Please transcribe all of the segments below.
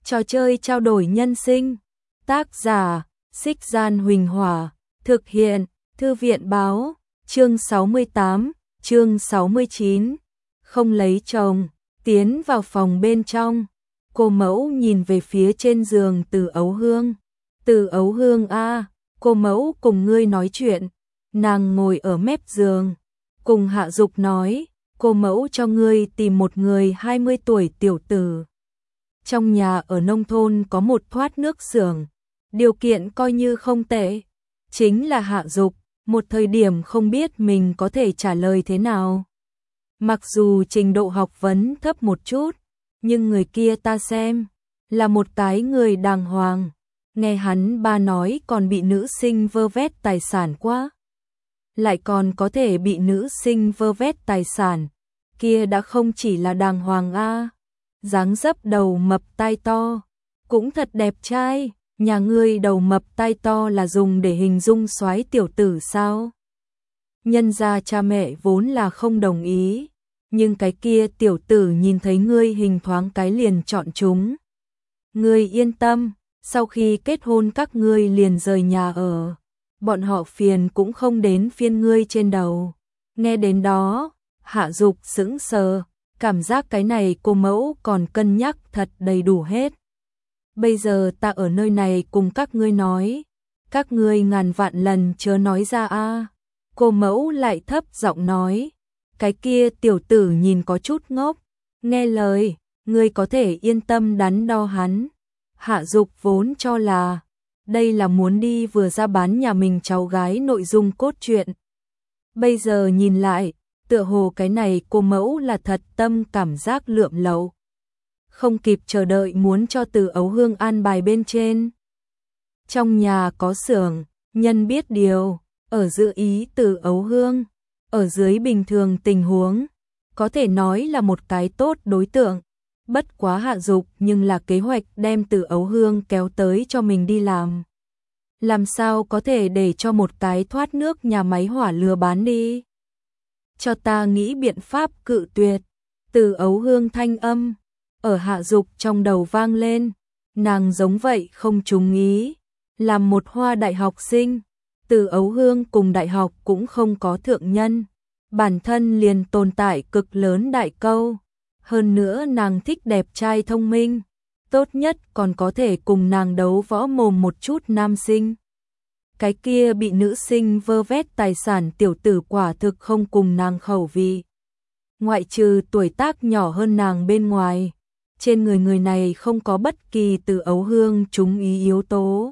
Trò chơi trao đổi nhân sinh. Tác giả, Xích Gian Huỳnh Hỏa. Thực hiện, Thư viện Báo. Chương 68, chương 69. Không lấy chồng. Tiến vào phòng bên trong. Cô mẫu nhìn về phía trên giường Từ Ấu Hương. Từ Ấu Hương a, cô mẫu cùng ngươi nói chuyện. Nàng ngồi ở mép giường, cùng Hạ Dục nói, cô mẫu cho ngươi tìm một người 20 tuổi tiểu tử. Trong nhà ở nông thôn có một thoát nước xưởng, điều kiện coi như không tệ. Chính là Hạ Dục, một thời điểm không biết mình có thể trả lời thế nào. Mặc dù trình độ học vấn thấp một chút, nhưng người kia ta xem là một cái người đàng hoàng. Nghe hắn ba nói còn bị nữ sinh vơ vét tài sản quá. Lại còn có thể bị nữ sinh vơ vét tài sản, kia đã không chỉ là đàng hoàng a. Dáng dấp đầu mập tai to, cũng thật đẹp trai. Nhà ngươi đầu mập tai to là dùng để hình dung soái tiểu tử sao? Nhân gia cha mẹ vốn là không đồng ý, nhưng cái kia tiểu tử nhìn thấy ngươi hình thoáng cái liền chọn chúng. Ngươi yên tâm, sau khi kết hôn các ngươi liền rời nhà ở, bọn họ phiền cũng không đến phiên ngươi trên đầu. Nghe đến đó, Hạ Dục sững sờ, cảm giác cái này cô mẫu còn cân nhắc thật đầy đủ hết. Bây giờ ta ở nơi này cùng các ngươi nói, các ngươi ngàn vạn lần chớ nói ra a. Cô mẫu lại thấp giọng nói, cái kia tiểu tử nhìn có chút ngốc, nghe lời, ngươi có thể yên tâm đắn đo hắn. Hạ Dục vốn cho là đây là muốn đi vừa ra bán nhà mình cháu gái nội dung cốt truyện. Bây giờ nhìn lại, tựa hồ cái này cô mẫu là thật tâm cảm giác lượm lậu. Không kịp chờ đợi muốn cho Từ Ấu Hương an bài bên trên. Trong nhà có xưởng, nhân biết điều, ở dự ý Từ Ấu Hương, ở dưới bình thường tình huống, có thể nói là một cái tốt đối tượng. Bất quá Hạ Dục nhưng là kế hoạch đem Từ Ấu Hương kéo tới cho mình đi làm. Làm sao có thể để cho một cái thoát nước nhà máy hỏa lừa bán đi? Cho ta nghĩ biện pháp cự tuyệt. Từ Ấu Hương thanh âm ở Hạ Dục trong đầu vang lên, nàng giống vậy không trúng ý. Làm một hoa đại học sinh, Từ Ấu Hương cùng đại học cũng không có thượng nhân, bản thân liền tồn tại cực lớn đại câu. Hơn nữa nàng thích đẹp trai thông minh, tốt nhất còn có thể cùng nàng đấu võ mồm một chút nam sinh. Cái kia bị nữ sinh vơ vét tài sản tiểu tử quả thực không cùng nàng khẩu vị. Ngoại trừ tuổi tác nhỏ hơn nàng bên ngoài, trên người người này không có bất kỳ Từ Ấu Hương trúng ý yếu tố.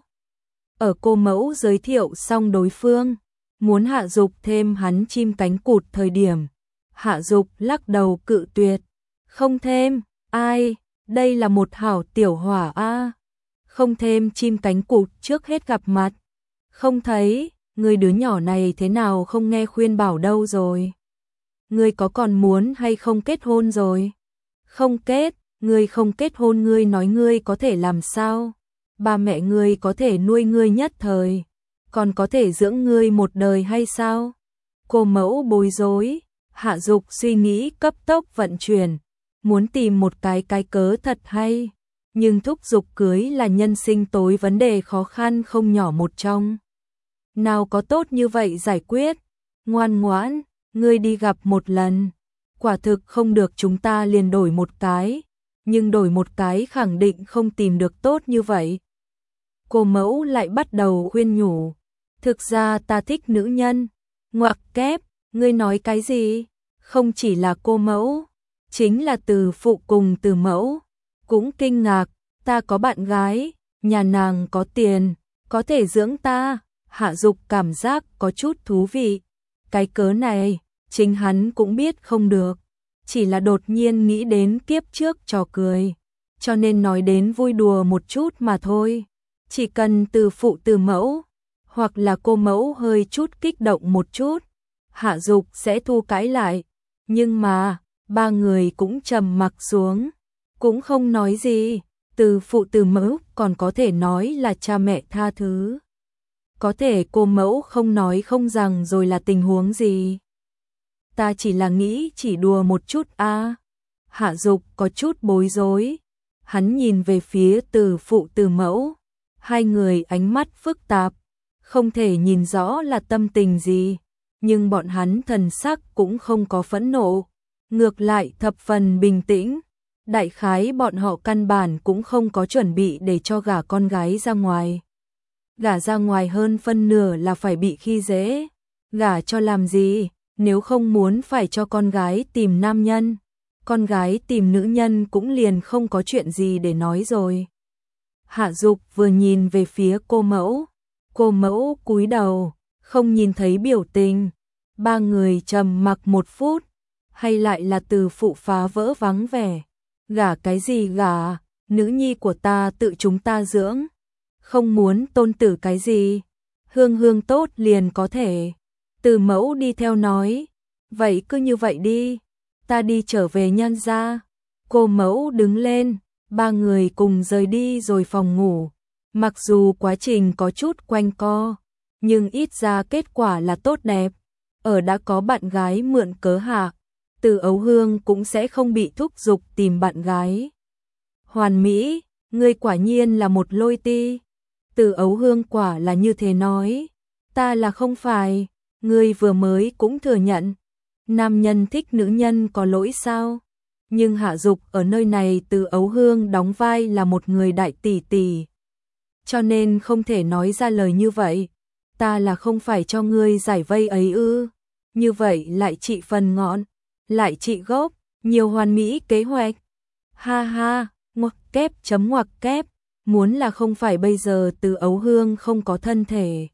Ở cô mẫu giới thiệu xong đối phương, muốn Hạ Dục thêm hắn chim cánh cụt thời điểm, Hạ Dục lắc đầu cự tuyệt. Không thêm, ai, đây là một hảo tiểu hỏa a. Không thêm chim cánh cụt trước hết gặp mặt. Không thấy, người đứa nhỏ này thế nào không nghe khuyên bảo đâu rồi. Ngươi có còn muốn hay không kết hôn rồi? Không kết, ngươi không kết hôn ngươi nói ngươi có thể làm sao? Ba mẹ ngươi có thể nuôi ngươi nhất thời, còn có thể dưỡng ngươi một đời hay sao? Cô mẫu bối rối, Hạ Dục suy nghĩ cấp tốc vận chuyển, muốn tìm một cái cớ thật hay, nhưng thúc giục cưới là nhân sinh tối vấn đề khó khăn không nhỏ một trong. Nào có tốt như vậy giải quyết, ngoan ngoãn, ngươi đi gặp một lần, quả thực không được chúng ta liền đổi một cái, nhưng đổi một cái khẳng định không tìm được tốt như vậy. Cô mẫu lại bắt đầu khuyên nhủ, thực ra ta thích nữ nhân. Ngoặc kép, ngươi nói cái gì? Không chỉ là cô mẫu, chính là Từ phụ cùng Từ mẫu cũng kinh ngạc, ta có bạn gái, nhà nàng có tiền, có thể dưỡng ta. Hạ Dục cảm giác có chút thú vị. Cái cớ này, chính hắn cũng biết không được, chỉ là đột nhiên nghĩ đến kiếp trước trò cười, cho nên nói đến vui đùa một chút mà thôi. Chỉ cần Từ phụ Từ mẫu, hoặc là cô mẫu hơi chút kích động một chút, Hạ Dục sẽ thu cãi lại. Nhưng mà, ba người cũng trầm mặc xuống, cũng không nói gì. Từ phụ Từ mẫu còn có thể nói là cha mẹ tha thứ. Có thể cô mẫu không nói không rằng rồi là tình huống gì. Ta chỉ là nghĩ chỉ đùa một chút a. Hạ Dục có chút bối rối. Hắn nhìn về phía Từ phụ Từ mẫu, hai người ánh mắt phức tạp, không thể nhìn rõ là tâm tình gì, nhưng bọn hắn thần sắc cũng không có phẫn nộ, ngược lại thập phần bình tĩnh. Đại khái bọn họ căn bản cũng không có chuẩn bị để cho gả con gái ra ngoài. Gả ra ngoài hơn phân nửa là phải bị khi dễ. Gả cho làm gì, nếu không muốn phải cho con gái tìm nam nhân. Con gái tìm nữ nhân cũng liền không có chuyện gì để nói rồi. Hạ Dục vừa nhìn về phía cô mẫu cúi đầu, không nhìn thấy biểu tình. Ba người trầm mặc một phút, hay lại là Từ phụ phá vỡ vắng vẻ. Gả cái gì gả, nữ nhi của ta tự chúng ta dưỡng, không muốn tôn tử cái gì, hương hương tốt liền có thể. Từ mẫu đi theo nói, vậy cứ như vậy đi, ta đi trở về Nhan gia. Cô mẫu đứng lên, ba người cùng rời đi rồi phòng ngủ. Mặc dù quá trình có chút quanh co, nhưng ít ra kết quả là tốt đẹp. Ở đã có bạn gái mượn cớ hạ, Từ Ấu Hương cũng sẽ không bị thúc giục tìm bạn gái. Hoàn mỹ, ngươi quả nhiên là một lôi ti. Từ Ấu Hương quả là như thế nói. Ta là không phải, ngươi vừa mới cũng thừa nhận. Nam nhân thích nữ nhân có lỗi sao? Nhưng Hạ Dục ở nơi này Từ Ấu Hương đóng vai là một người đại tỷ tỷ. Cho nên không thể nói ra lời như vậy. Ta là không phải cho ngươi giải vây ấy ư? Như vậy lại trị phần ngọn, lại trị gốc, nhiều hoàn mỹ kế hoạch. Ha ha, ngoặc kép chấm ngoặc kép, muốn là không phải bây giờ Từ Ấu Hương không có thân thể.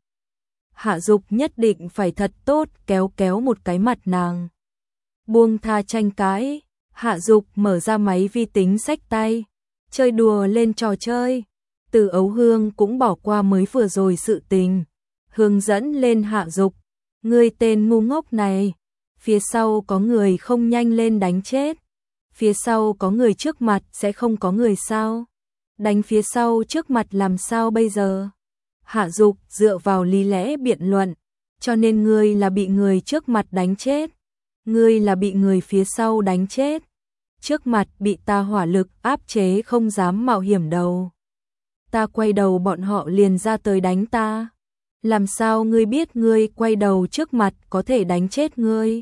Hạ Dục nhất định phải thật tốt kéo kéo một cái mặt nàng. Buông tha tranh cãi, Hạ Dục mở ra máy vi tính xách tay, chơi đùa lên trò chơi. Từ Ấu Hương cũng bỏ qua mới vừa rồi sự tình, hướng dẫn lên Hạ Dục, ngươi tên ngu ngốc này, phía sau có người không nhanh lên đánh chết. Phía sau có người trước mặt sẽ không có người sao? Đánh phía sau trước mặt làm sao bây giờ? Hạ Dục dựa vào lý lẽ biện luận, cho nên ngươi là bị người trước mặt đánh chết, ngươi là bị người phía sau đánh chết. Trước mặt bị ta hỏa lực áp chế không dám mạo hiểm đầu. Ta quay đầu bọn họ liền ra tới đánh ta. Làm sao ngươi biết ngươi quay đầu trước mặt có thể đánh chết ngươi?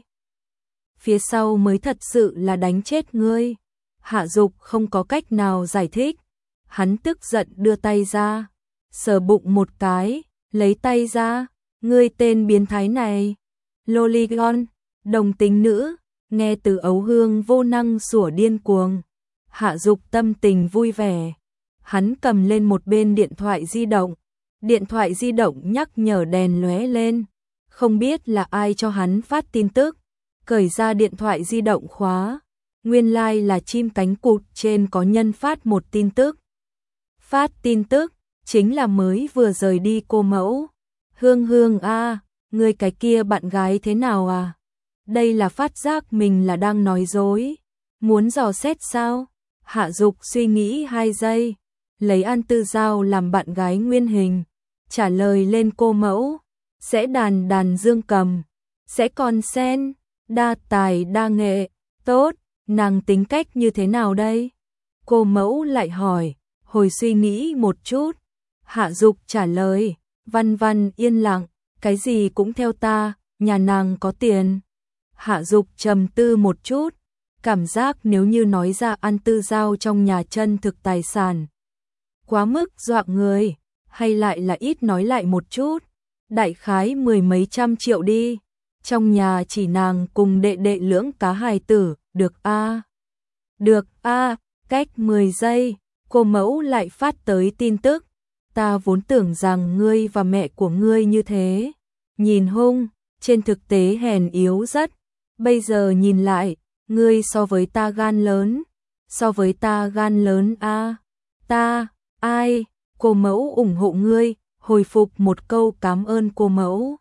Phía sau mới thật sự là đánh chết ngươi. Hạ Dục không có cách nào giải thích. Hắn tức giận đưa tay ra, sờ bụng một cái, lấy tay ra, ngươi tên biến thái này. Loligon, đồng tính nữ, nghe Từ Ấu Hương vô năng sủa điên cuồng. Hạ Dục tâm tình vui vẻ. Hắn cầm lên một bên điện thoại di động. Điện thoại di động nhắc nhở đèn lóe lên. Không biết là ai cho hắn phát tin tức. Cởi ra điện thoại di động khóa. Nguyên lai là chim cánh cụt trên có nhân phát một tin tức. Phát tin tức, chính là mới vừa rời đi cô mẫu. Hương Hương a, người cái kia bạn gái thế nào à? Đây là phát giác mình là đang nói dối. Muốn dò xét sao? Hạ Dục suy nghĩ 2 giây. Lấy An Tư Giao làm bạn gái nguyên hình. Trả lời lên cô mẫu. Sẽ đàn dương cầm. Sẽ còn sen. Đa tài đa nghệ. Tốt, nàng tính cách như thế nào đây? Cô mẫu lại hỏi. Hồi suy nghĩ một chút. Hạ Dục trả lời. Văn văn yên lặng. Cái gì cũng theo ta. Nhà nàng có tiền. Hạ Dục trầm tư một chút. Cảm giác nếu như nói ra An Tư Giao trong nhà chân thực tài sản. Quá mức dọa người. Hay lại là ít nói lại một chút. Đại khái 10 mấy trăm triệu đi. Trong nhà chỉ nàng cùng đệ đệ lưỡng cá hài tử. Được a? Được a. Cách 10 giây. Cô mẫu lại phát tới tin tức. Ta vốn tưởng rằng ngươi và mẹ của ngươi như thế. Nhìn hung. Trên thực tế hèn yếu rất. Bây giờ nhìn lại. Ngươi so với ta gan lớn. So với ta gan lớn a. Ta, ai? Cô mẫu ủng hộ ngươi. Hồi phục một câu cảm ơn cô mẫu.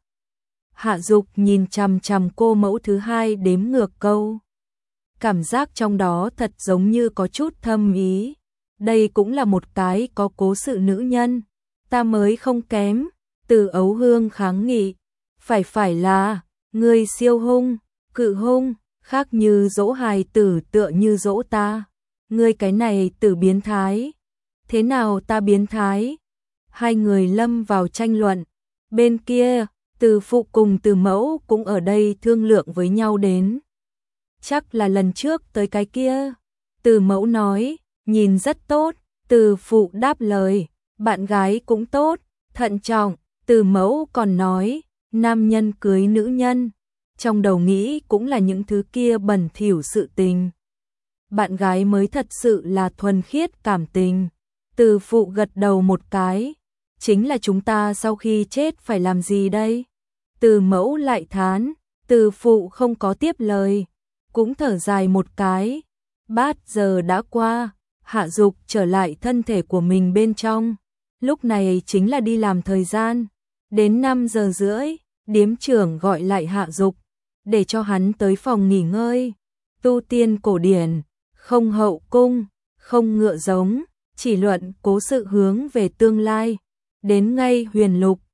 Hạ Dục nhìn chằm chằm cô mẫu thứ hai đếm ngược câu. Cảm giác trong đó thật giống như có chút thâm ý. Đây cũng là một cái có cố sự nữ nhân. Ta mới không kém. Từ Ấu Hương kháng nghị. Phải là, ngươi siêu hung, cự hung, khác như dỗ hài tử tựa như dỗ ta. Ngươi cái này tử biến thái. Thế nào ta biến thái? Hai người lâm vào tranh luận. Bên kia, Từ phụ cùng Từ mẫu cũng ở đây thương lượng với nhau đến. Chắc là lần trước tới cái kia. Từ mẫu nói, nhìn rất tốt. Từ phụ đáp lời, bạn gái cũng tốt, thận trọng. Từ mẫu còn nói, nam nhân cưới nữ nhân, trong đầu nghĩ cũng là những thứ kia bẩn thỉu sự tình. Bạn gái mới thật sự là thuần khiết cảm tình. Từ phụ gật đầu một cái, chính là chúng ta sau khi chết phải làm gì đây? Từ mẫu lại thán, từ phụ không có tiếp lời, cũng thở dài một cái. Bát giờ đã qua, Hạ Dục trở lại thân thể của mình bên trong. Lúc này chính là đi làm thời gian. Đến 5 giờ rưỡi, điếm trưởng gọi lại Hạ Dục, để cho hắn tới phòng nghỉ ngơi. Tu tiên cổ điển, không hậu cung, không ngựa giống, chỉ luận cố sự hướng về tương lai. Đến ngay huyền lục,